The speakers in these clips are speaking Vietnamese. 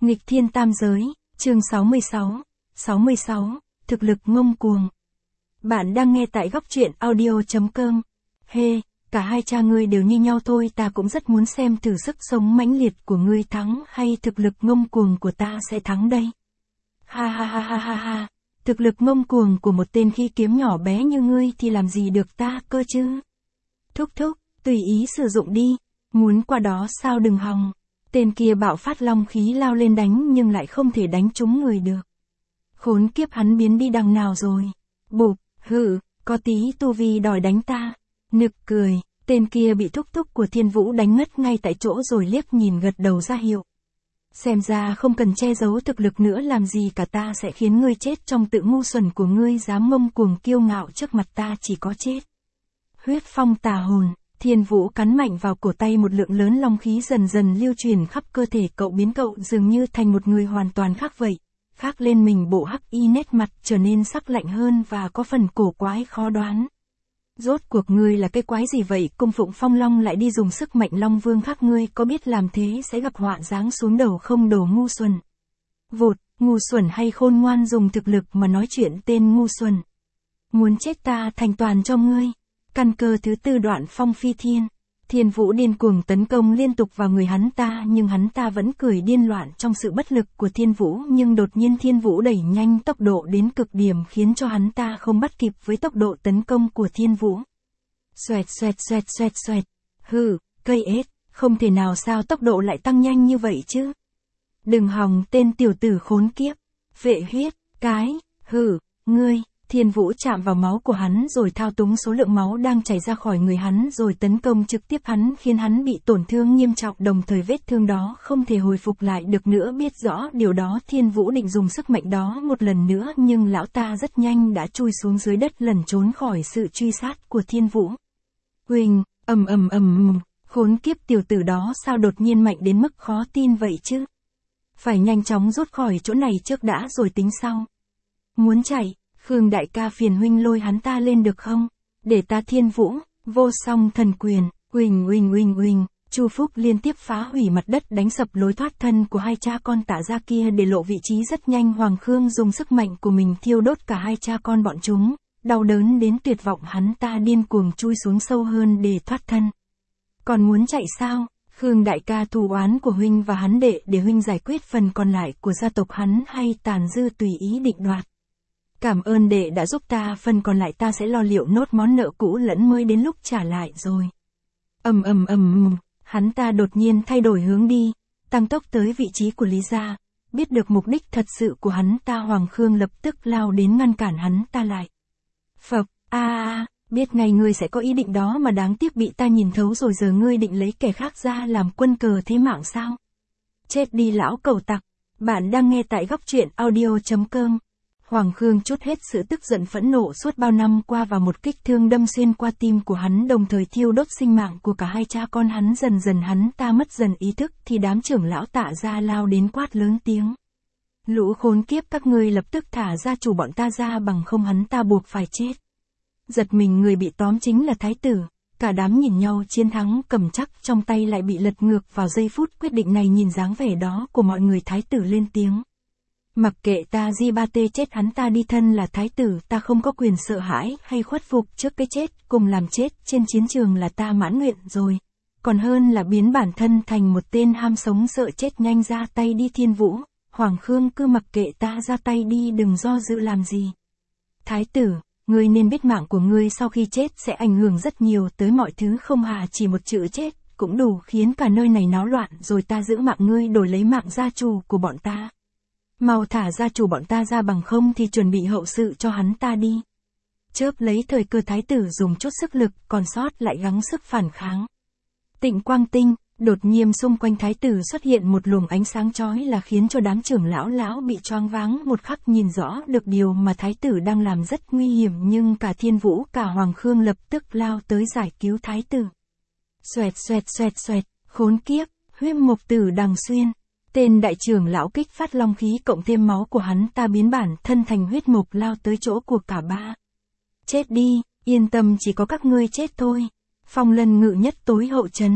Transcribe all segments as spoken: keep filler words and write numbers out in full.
Nghịch thiên tam giới, chương sáu mươi sáu, sáu mươi sáu, thực lực ngông cuồng. Bạn đang nghe tại góc truyện audio chấm com. Hê, cả hai cha ngươi đều như nhau thôi, ta cũng rất muốn xem thử sức sống mãnh liệt của ngươi thắng hay thực lực ngông cuồng của ta sẽ thắng đây. Ha ha ha ha ha ha, thực lực ngông cuồng của một tên khí kiếm nhỏ bé như ngươi thì làm gì được ta cơ chứ? Thúc thúc, tùy ý sử dụng đi, muốn qua đó sao đừng hòng. Tên kia bạo phát long khí lao lên đánh nhưng lại không thể đánh trúng người được. Khốn kiếp, hắn biến đi đằng nào rồi? Bụp, hự, có tí tu vi đòi đánh ta. Nực cười, tên kia bị thúc thúc của Thiên Vũ đánh ngất ngay tại chỗ rồi liếc nhìn gật đầu ra hiệu. Xem ra không cần che giấu thực lực nữa làm gì cả, ta sẽ khiến ngươi chết trong tự ngu xuẩn của ngươi, dám ngông cuồng kiêu ngạo trước mặt ta chỉ có chết. Huyết phong tà hồn. Thiên Vũ cắn mạnh vào cổ tay, một lượng lớn long khí dần dần lưu truyền khắp cơ thể cậu, biến cậu dường như thành một người hoàn toàn khác vậy. Khác lên mình bộ hắc y, nét mặt trở nên sắc lạnh hơn và có phần cổ quái khó đoán. Rốt cuộc ngươi là cái quái gì vậy? Cung phụng phong long lại đi dùng sức mạnh long vương khác, ngươi có biết làm thế sẽ gặp họa giáng xuống đầu không, đồ ngu xuẩn? Vụt, ngu xuẩn hay khôn ngoan, dùng thực lực mà nói chuyện, tên ngu xuẩn. Muốn chết ta thành toàn cho ngươi. Căn cơ thứ tư đoạn phong phi thiên. Thiên Vũ điên cuồng tấn công liên tục vào người hắn ta, nhưng hắn ta vẫn cười điên loạn trong sự bất lực của Thiên Vũ, nhưng đột nhiên Thiên Vũ đẩy nhanh tốc độ đến cực điểm khiến cho hắn ta không bắt kịp với tốc độ tấn công của Thiên Vũ. Xoẹt xoẹt xoẹt xoẹt xoẹt. Hừ, cây ếch, không thể nào, sao tốc độ lại tăng nhanh như vậy chứ? Đừng hòng, tên tiểu tử khốn kiếp. Vệ huyết, cái, hừ, ngươi. Thiên Vũ chạm vào máu của hắn rồi thao túng số lượng máu đang chảy ra khỏi người hắn rồi tấn công trực tiếp hắn, khiến hắn bị tổn thương nghiêm trọng, đồng thời vết thương đó không thể hồi phục lại được nữa. Biết rõ điều đó, Thiên Vũ định dùng sức mạnh đó một lần nữa, nhưng lão ta rất nhanh đã chui xuống dưới đất lẩn trốn khỏi sự truy sát của Thiên Vũ. Huỳnh, ầm ầm ầm, khốn kiếp, tiểu tử đó sao đột nhiên mạnh đến mức khó tin vậy chứ? Phải nhanh chóng rút khỏi chỗ này trước đã rồi tính sau. Muốn chạy? Khương đại ca, phiền huynh lôi hắn ta lên được không? Để ta. Thiên Vũ, vô song thần quyền, huỳnh huỳnh huỳnh huỳnh, Chu Phúc liên tiếp phá hủy mặt đất, đánh sập lối thoát thân của hai cha con Tạ gia kia để lộ vị trí. Rất nhanh Hoàng Khương dùng sức mạnh của mình thiêu đốt cả hai cha con bọn chúng, đau đớn đến tuyệt vọng, hắn ta điên cuồng chui xuống sâu hơn để thoát thân. Còn muốn chạy sao? Khương đại ca, thù oán của huynh và hắn đệ để huynh giải quyết, phần còn lại của gia tộc hắn hay tàn dư tùy ý định đoạt. Cảm ơn đệ đã giúp ta, phần còn lại ta sẽ lo liệu nốt món nợ cũ lẫn mới đến lúc trả lại rồi. Ầm ầm ầm, hắn ta đột nhiên thay đổi hướng đi, tăng tốc tới vị trí của Lý gia. Biết được mục đích thật sự của hắn ta, Hoàng Khương lập tức lao đến ngăn cản hắn ta lại. Phập, a a, biết ngay ngươi sẽ có ý định đó mà đáng tiếc bị ta nhìn thấu rồi, giờ ngươi định lấy kẻ khác ra làm quân cờ thế mạng sao? Chết đi lão cẩu tặc. Bạn đang nghe tại góc truyện audio chấm com. Hoàng Khương trút hết sự tức giận phẫn nộ suốt bao năm qua vào một kích thương đâm xuyên qua tim của hắn, đồng thời thiêu đốt sinh mạng của cả hai cha con hắn. Dần dần hắn ta mất dần ý thức thì đám trưởng lão Tạ gia lao đến quát lớn tiếng. Lũ khốn kiếp, các ngươi lập tức thả gia chủ bọn ta ra, bằng không hắn ta buộc phải chết. Giật mình, người bị tóm chính là thái tử. Cả đám nhìn nhau, chiến thắng cầm chắc trong tay lại bị lật ngược vào giây phút quyết định này. Nhìn dáng vẻ đó của mọi người, thái tử lên tiếng. Mặc kệ ta, di ba tê chết hắn ta đi, thân là thái tử ta không có quyền sợ hãi hay khuất phục trước cái chết, cùng làm chết trên chiến trường là ta mãn nguyện rồi. Còn hơn là biến bản thân thành một tên ham sống sợ chết, nhanh ra tay đi. Thiên Vũ, Hoàng Khương cứ mặc kệ ta, ra tay đi, đừng do dự làm gì. Thái tử, ngươi nên biết mạng của ngươi sau khi chết sẽ ảnh hưởng rất nhiều tới mọi thứ, không hà chỉ một chữ chết cũng đủ khiến cả nơi này náo loạn rồi. Ta giữ mạng ngươi đổi lấy mạng gia chủ của bọn ta. Mau thả gia chủ bọn ta ra, bằng không thì chuẩn bị hậu sự cho hắn ta đi. Chớp lấy thời cơ, thái tử dùng chút sức lực còn sót lại gắng sức phản kháng. Tịnh quang tinh, đột nhiên xung quanh thái tử xuất hiện một luồng ánh sáng chói là khiến cho đám trưởng lão lão bị choáng váng, một khắc nhìn rõ được điều mà thái tử đang làm rất nguy hiểm, nhưng cả Thiên Vũ cả Hoàng Khương lập tức lao tới giải cứu thái tử. Xoẹt xoẹt xoẹt xoẹt, khốn kiếp, huyết mộc tử đằng xuyên. Tên đại trưởng lão kích phát long khí cộng thêm máu của hắn ta biến bản thân thành huyết mộc, lao tới chỗ của cả ba. Chết đi, yên tâm, chỉ có các ngươi chết thôi. Phong Lân Ngự nhất tối hậu trấn.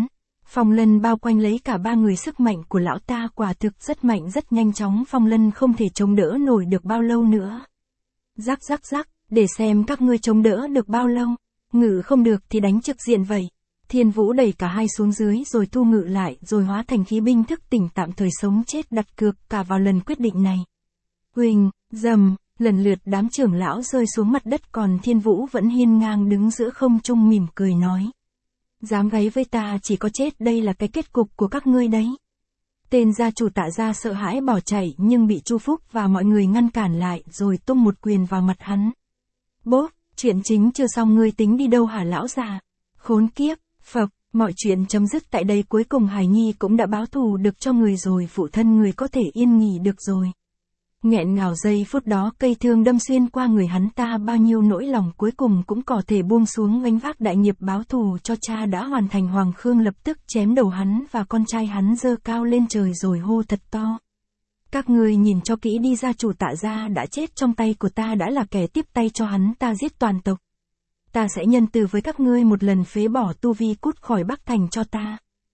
Phong lân bao quanh lấy cả ba người, sức mạnh của lão ta quả thực rất mạnh rất nhanh chóng, phong lân không thể chống đỡ nổi được bao lâu nữa. Rắc rắc rắc, để xem các ngươi chống đỡ được bao lâu, ngự không được thì đánh trực diện vậy. Thiên Vũ đẩy cả hai xuống dưới rồi thu ngự lại rồi hóa thành khí binh thức tỉnh, tạm thời sống chết đặt cược cả vào lần quyết định này. Huỳnh, dầm, lần lượt đám trưởng lão rơi xuống mặt đất, còn Thiên Vũ vẫn hiên ngang đứng giữa không trung mỉm cười nói. Dám gáy với ta chỉ có chết, đây là cái kết cục của các ngươi đấy. Tên gia chủ Tạ gia sợ hãi bỏ chạy nhưng bị Chu Phúc và mọi người ngăn cản lại rồi tung một quyền vào mặt hắn. Bốp, chuyện chính chưa xong ngươi tính đi đâu hả lão già? Khốn kiếp, phộc, mọi chuyện chấm dứt tại đây, cuối cùng Hải Nhi cũng đã báo thù được cho người rồi, phụ thân người có thể yên nghỉ được rồi. Nghẹn ngào giây phút đó, cây thương đâm xuyên qua người hắn ta, bao nhiêu nỗi lòng cuối cùng cũng có thể buông xuống, gánh vác đại nghiệp báo thù cho cha đã hoàn thành. Hoàng Khương lập tức chém đầu hắn và con trai hắn, giơ cao lên trời rồi hô thật to. Các ngươi nhìn cho kỹ đi, gia chủ Tạ gia đã chết trong tay của ta, đã là kẻ tiếp tay cho hắn ta giết toàn tộc. Ta sẽ nhân từ với các ngươi một lần, phế bỏ tu vi, cút khỏi Bắc Thành cho ta.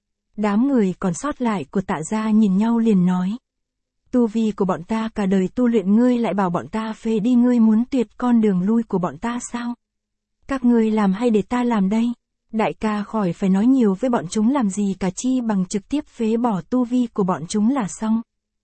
Đám người còn sót lại của Tạ gia nhìn nhau liền nói. Tu vi của bọn ta cả đời tu luyện, ngươi lại bảo bọn ta phế đi, ngươi muốn tuyệt con đường lui của bọn ta sao? Các ngươi làm hay để ta làm đây? Đại ca khỏi phải nói nhiều với bọn chúng làm gì cả, chi bằng trực tiếp phế bỏ tu vi của bọn chúng là xong.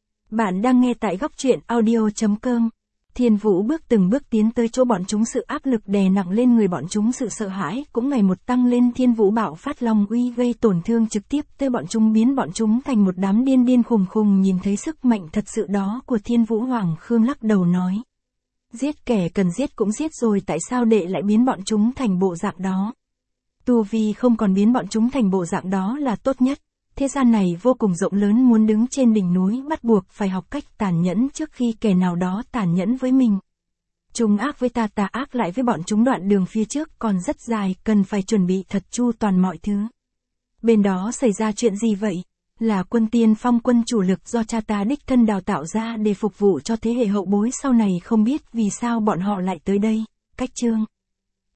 Bạn đang nghe tại góc truyện audio chấm com. Thiên Vũ bước từng bước tiến tới chỗ bọn chúng, sự áp lực đè nặng lên người bọn chúng, sự sợ hãi cũng ngày một tăng lên. Thiên Vũ bạo phát long uy, gây tổn thương trực tiếp tới bọn chúng, biến bọn chúng thành một đám điên điên khùng khùng. Nhìn thấy sức mạnh thật sự đó của Thiên Vũ, Hoàng Khương lắc đầu nói. Giết kẻ cần giết cũng giết rồi, tại sao đệ lại biến bọn chúng thành bộ dạng đó? Tu vi không còn biến bọn chúng thành bộ dạng đó là tốt nhất. Thế gian này vô cùng rộng lớn, muốn đứng trên đỉnh núi bắt buộc phải học cách tàn nhẫn trước khi kẻ nào đó tàn nhẫn với mình. Chúng ác với ta, ta ác lại với bọn chúng, đoạn đường phía trước còn rất dài, cần phải chuẩn bị thật chu toàn mọi thứ. Bên đó xảy ra chuyện gì vậy? Là quân tiên phong, quân chủ lực do cha ta đích thân đào tạo ra để phục vụ cho thế hệ hậu bối sau này, không biết vì sao bọn họ lại tới đây. Cách chương